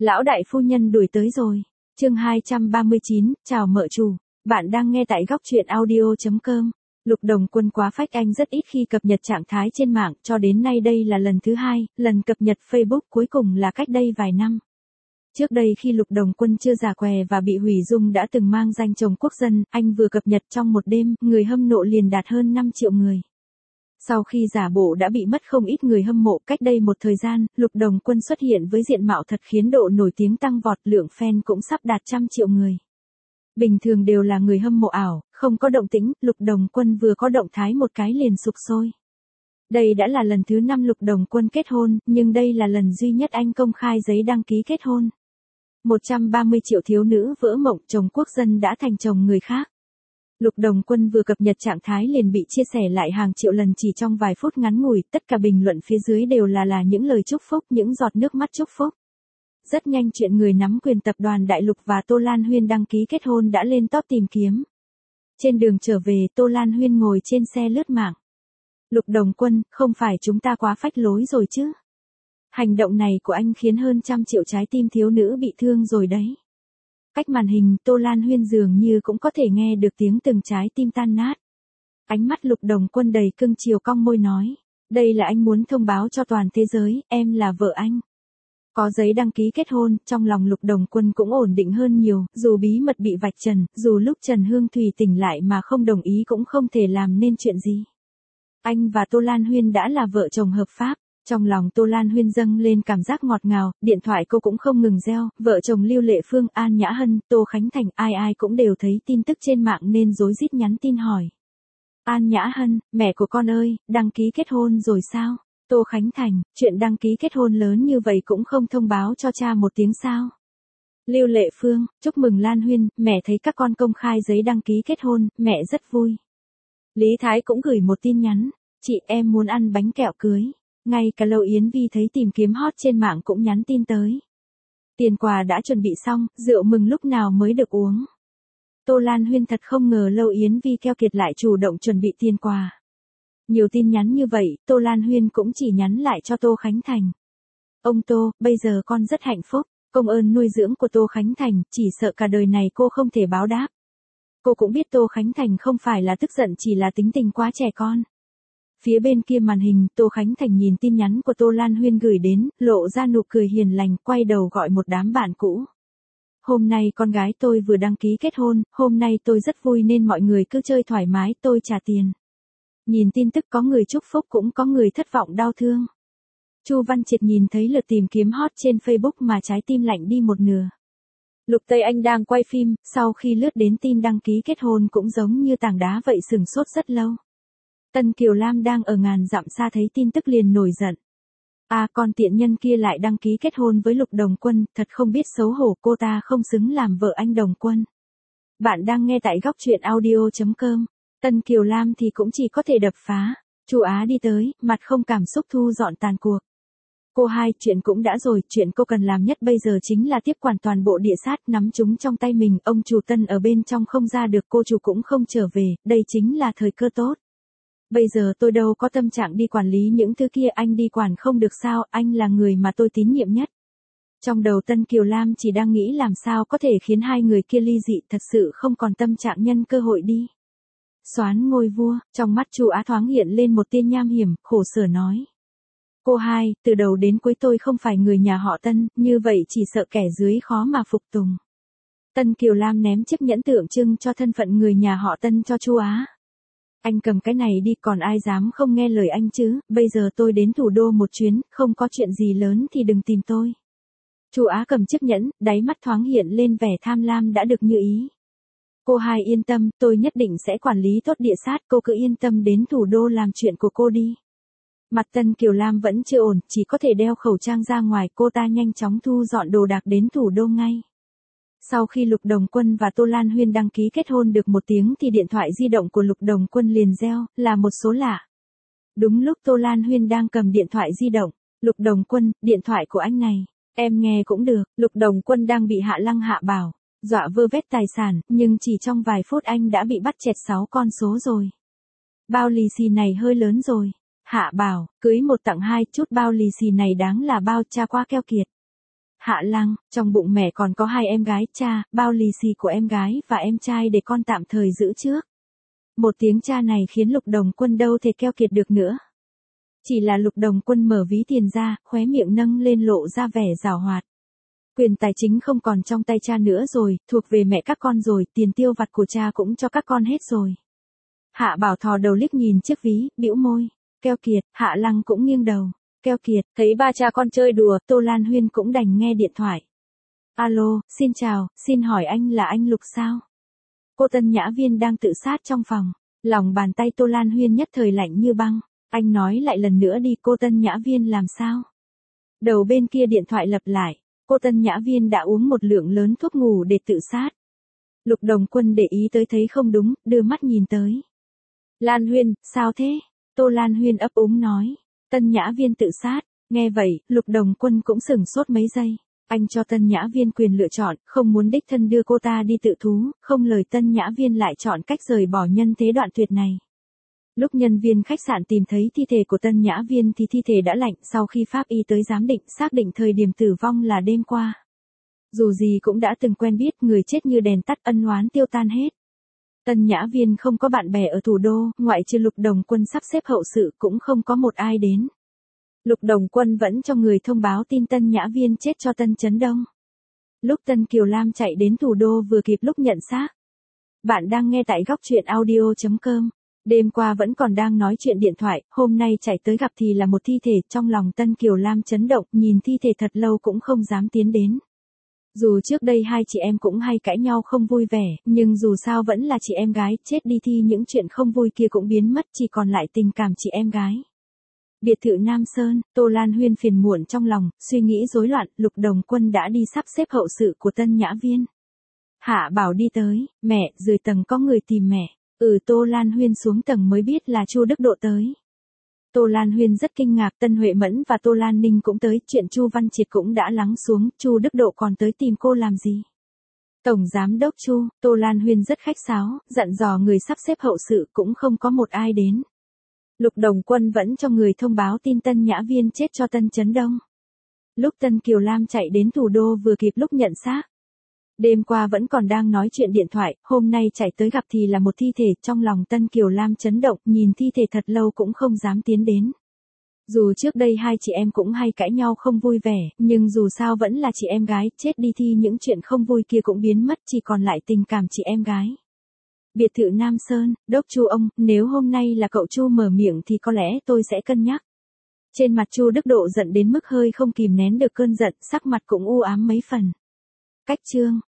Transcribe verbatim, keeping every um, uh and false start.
Lão đại phu nhân đuổi tới rồi. Chương hai trăm ba mươi chín, chào mợ chủ. Bạn đang nghe tại góc truyện audio chấm com. Lục Đồng Quân quá phách, anh rất ít khi cập nhật trạng thái trên mạng, cho đến nay đây là lần thứ hai, lần cập nhật Facebook cuối cùng là cách đây vài năm. Trước đây khi Lục Đồng Quân chưa già què và bị hủy dung đã từng mang danh chồng quốc dân, anh vừa cập nhật trong một đêm, người hâm mộ liền đạt hơn năm triệu người. Sau khi giả bộ đã bị mất không ít người hâm mộ, cách đây một thời gian, Lục Đồng Quân xuất hiện với diện mạo thật khiến độ nổi tiếng tăng vọt, lượng fan cũng sắp đạt trăm triệu người. Bình thường đều là người hâm mộ ảo, không có động tĩnh, Lục Đồng Quân vừa có động thái một cái liền sục sôi. Đây đã là lần thứ năm Lục Đồng Quân kết hôn, nhưng đây là lần duy nhất anh công khai giấy đăng ký kết hôn. một trăm ba mươi triệu thiếu nữ vỡ mộng, chồng quốc dân đã thành chồng người khác. Lục Đồng Quân vừa cập nhật trạng thái liền bị chia sẻ lại hàng triệu lần chỉ trong vài phút ngắn ngủi, tất cả bình luận phía dưới đều là là những lời chúc phúc, những giọt nước mắt chúc phúc. Rất nhanh chuyện người nắm quyền tập đoàn Đại Lục và Tô Lan Huyên đăng ký kết hôn đã lên top tìm kiếm. Trên đường trở về, Tô Lan Huyên ngồi trên xe lướt mạng. Lục Đồng Quân, không phải chúng ta quá phách lối rồi chứ? Hành động này của anh khiến hơn trăm triệu trái tim thiếu nữ bị thương rồi đấy. Cách màn hình, Tô Lan Huyên dường như cũng có thể nghe được tiếng từng trái tim tan nát. Ánh mắt Lục Đồng Quân đầy cưng chiều, cong môi nói. Đây là anh muốn thông báo cho toàn thế giới, em là vợ anh. Có giấy đăng ký kết hôn, trong lòng Lục Đồng Quân cũng ổn định hơn nhiều, dù bí mật bị vạch trần, dù lúc Trần Hương Thủy tỉnh lại mà không đồng ý cũng không thể làm nên chuyện gì. Anh và Tô Lan Huyên đã là vợ chồng hợp pháp. Trong lòng Tô Lan Huyên dâng lên cảm giác ngọt ngào, điện thoại cô cũng không ngừng reo, vợ chồng Lưu Lệ Phương, An Nhã Hân, Tô Khánh Thành, ai ai cũng đều thấy tin tức trên mạng nên rối rít nhắn tin hỏi. An Nhã Hân, mẹ của con ơi, đăng ký kết hôn rồi sao? Tô Khánh Thành, chuyện đăng ký kết hôn lớn như vậy cũng không thông báo cho cha một tiếng sao? Lưu Lệ Phương, chúc mừng Lan Huyên, mẹ thấy các con công khai giấy đăng ký kết hôn, mẹ rất vui. Lý Thái cũng gửi một tin nhắn, chị em muốn ăn bánh kẹo cưới. Ngay cả Lâu Yến Vi thấy tìm kiếm hot trên mạng cũng nhắn tin tới. Tiền quà đã chuẩn bị xong, rượu mừng lúc nào mới được uống. Tô Lan Huyên thật không ngờ Lâu Yến Vi keo kiệt lại chủ động chuẩn bị tiền quà. Nhiều tin nhắn như vậy, Tô Lan Huyên cũng chỉ nhắn lại cho Tô Khánh Thành. Ông Tô, bây giờ con rất hạnh phúc, công ơn nuôi dưỡng của Tô Khánh Thành, chỉ sợ cả đời này cô không thể báo đáp. Cô cũng biết Tô Khánh Thành không phải là tức giận, chỉ là tính tình quá trẻ con. Phía bên kia màn hình, Tô Khánh Thành nhìn tin nhắn của Tô Lan Huyên gửi đến, lộ ra nụ cười hiền lành, quay đầu gọi một đám bạn cũ. Hôm nay con gái tôi vừa đăng ký kết hôn, hôm nay tôi rất vui nên mọi người cứ chơi thoải mái, tôi trả tiền. Nhìn tin tức có người chúc phúc cũng có người thất vọng đau thương. Chu Văn Triệt nhìn thấy lượt tìm kiếm hot trên Facebook mà trái tim lạnh đi một nửa. Lục Tây Anh đang quay phim, sau khi lướt đến tin đăng ký kết hôn cũng giống như tảng đá vậy, sửng sốt rất lâu. Tân Kiều Lam đang ở ngàn dặm xa thấy tin tức liền nổi giận. À, con tiện nhân kia lại đăng ký kết hôn với Lục Đồng Quân, thật không biết xấu hổ, cô ta không xứng làm vợ anh Đồng Quân. Bạn đang nghe tại góc truyện audio chấm com. Tân Kiều Lam thì cũng chỉ có thể đập phá. Chu Á đi tới, mặt không cảm xúc thu dọn tàn cuộc. Cô hai, chuyện cũng đã rồi, chuyện cô cần làm nhất bây giờ chính là tiếp quản toàn bộ địa sát, nắm chúng trong tay mình, ông chủ Tân ở bên trong không ra được, cô chủ cũng không trở về, đây chính là thời cơ tốt. Bây giờ tôi đâu có tâm trạng đi quản lý những thứ kia, anh đi quản không được sao, anh là người mà tôi tín nhiệm nhất. Trong đầu Tân Kiều Lam chỉ đang nghĩ làm sao có thể khiến hai người kia ly dị, thật sự không còn tâm trạng nhân cơ hội đi. Soán ngôi vua, trong mắt Chu Á thoáng hiện lên một tia nham hiểm, khổ sở nói. Cô hai, từ đầu đến cuối tôi không phải người nhà họ Tân, như vậy chỉ sợ kẻ dưới khó mà phục tùng. Tân Kiều Lam ném chiếc nhẫn tượng trưng cho thân phận người nhà họ Tân cho Chu Á. Anh cầm cái này đi, còn ai dám không nghe lời anh chứ, bây giờ tôi đến thủ đô một chuyến, không có chuyện gì lớn thì đừng tìm tôi. Chu Á cầm chiếc nhẫn, đáy mắt thoáng hiện lên vẻ tham lam đã được như ý. Cô hai yên tâm, tôi nhất định sẽ quản lý tốt địa sát, cô cứ yên tâm đến thủ đô làm chuyện của cô đi. Mặt Tân Kiều Lam vẫn chưa ổn, chỉ có thể đeo khẩu trang ra ngoài, cô ta nhanh chóng thu dọn đồ đạc đến thủ đô ngay. Sau khi Lục Đồng Quân và Tô Lan Huyên đăng ký kết hôn được một tiếng thì điện thoại di động của Lục Đồng Quân liền reo, là một số lạ. Đúng lúc Tô Lan Huyên đang cầm điện thoại di động, Lục Đồng Quân, điện thoại của anh này, em nghe cũng được. Lục Đồng Quân đang bị Hạ Lăng Hạ Bảo dọa vơ vét tài sản, nhưng chỉ trong vài phút anh đã bị bắt chẹt sáu con số rồi. Bao lì xì này hơi lớn rồi. Hạ Bảo, cưới một tặng hai, chút bao lì xì này đáng là bao, cha quá keo kiệt. Hạ Lăng, trong bụng mẹ còn có hai em gái, cha, bao lì xì của em gái và em trai để con tạm thời giữ trước. Một tiếng cha này khiến Lục Đồng Quân đâu thể keo kiệt được nữa. Chỉ là Lục Đồng Quân mở ví tiền ra, khóe miệng nâng lên lộ ra vẻ giảo hoạt. Quyền tài chính không còn trong tay cha nữa rồi, thuộc về mẹ các con rồi, tiền tiêu vặt của cha cũng cho các con hết rồi. Hạ Bảo thò đầu liếc nhìn chiếc ví, bĩu môi. Keo kiệt, Hạ Lăng cũng nghiêng đầu. Keo kiệt, thấy ba cha con chơi đùa, Tô Lan Huyên cũng đành nghe điện thoại. Alo, xin chào, xin hỏi anh là anh Lục sao? Cô Tân Nhã Viên đang tự sát trong phòng. Lòng bàn tay Tô Lan Huyên nhất thời lạnh như băng. Anh nói lại lần nữa đi, cô Tân Nhã Viên làm sao? Đầu bên kia điện thoại lặp lại. Cô Tân Nhã Viên đã uống một lượng lớn thuốc ngủ để tự sát. Lục Đồng Quân để ý tới thấy không đúng, đưa mắt nhìn tới. Lan Huyên, sao thế? Tô Lan Huyên ấp úng nói. Tân Nhã Viên tự sát. Nghe vậy, Lục Đồng Quân cũng sửng sốt mấy giây. Anh cho Tân Nhã Viên quyền lựa chọn, không muốn đích thân đưa cô ta đi tự thú, không lời Tân Nhã Viên lại chọn cách rời bỏ nhân thế đoạn tuyệt này. Lúc nhân viên khách sạn tìm thấy thi thể của Tân Nhã Viên thì thi thể đã lạnh, sau khi pháp y tới giám định xác định thời điểm tử vong là đêm qua. Dù gì cũng đã từng quen biết, người chết như đèn tắt, ân oán tiêu tan hết. Tân Nhã Viên không có bạn bè ở thủ đô, ngoại trừ Lục Đồng Quân sắp xếp hậu sự cũng không có một ai đến. Lục Đồng Quân vẫn cho người thông báo tin Tân Nhã Viên chết cho Tân Chấn Đông. Lúc Tân Kiều Lam chạy đến thủ đô vừa kịp lúc nhận xác. Bạn đang nghe tại góc truyện audio chấm com. Đêm qua vẫn còn đang nói chuyện điện thoại, hôm nay chạy tới gặp thì là một thi thể, trong lòng Tân Kiều Lam chấn động, nhìn thi thể thật lâu cũng không dám tiến đến. Dù trước đây hai chị em cũng hay cãi nhau không vui vẻ, nhưng dù sao vẫn là chị em gái, chết đi thì những chuyện không vui kia cũng biến mất, chỉ còn lại tình cảm chị em gái. Biệt thự Nam Sơn, Tô Lan Huyên phiền muộn trong lòng, suy nghĩ rối loạn, Lục Đồng Quân đã đi sắp xếp hậu sự của Tân Nhã Viên. Hạ Bảo đi tới, mẹ, dưới tầng có người tìm mẹ. Ừ, Tô Lan Huyên xuống tầng mới biết là Chu Đức Độ tới. Tô Lan Huyên rất kinh ngạc, Tân Huệ Mẫn và Tô Lan Ninh cũng tới, chuyện Chu Văn Triệt cũng đã lắng xuống, Chu Đức Độ còn tới tìm cô làm gì? Tổng giám đốc Chu, Tô Lan Huyên rất khách sáo, dặn dò người sắp xếp hậu sự cũng không có một ai đến. Lục Đồng Quân vẫn cho người thông báo tin Tân Nhã Viên chết cho Tân Chấn Đông. Lúc Tân Kiều Lam chạy đến thủ đô vừa kịp lúc nhận xác. Đêm qua vẫn còn đang nói chuyện điện thoại, hôm nay chạy tới gặp thì là một thi thể, trong lòng Tân Kiều Lam chấn động, nhìn thi thể thật lâu cũng không dám tiến đến. Dù trước đây hai chị em cũng hay cãi nhau không vui vẻ, nhưng dù sao vẫn là chị em gái, chết đi thì những chuyện không vui kia cũng biến mất, chỉ còn lại tình cảm chị em gái. Biệt thự Nam Sơn, đốc Chu ông, nếu hôm nay là cậu Chu mở miệng thì có lẽ tôi sẽ cân nhắc. Trên mặt Chu Đức Độ giận đến mức hơi không kìm nén được cơn giận, sắc mặt cũng u ám mấy phần. Cách chương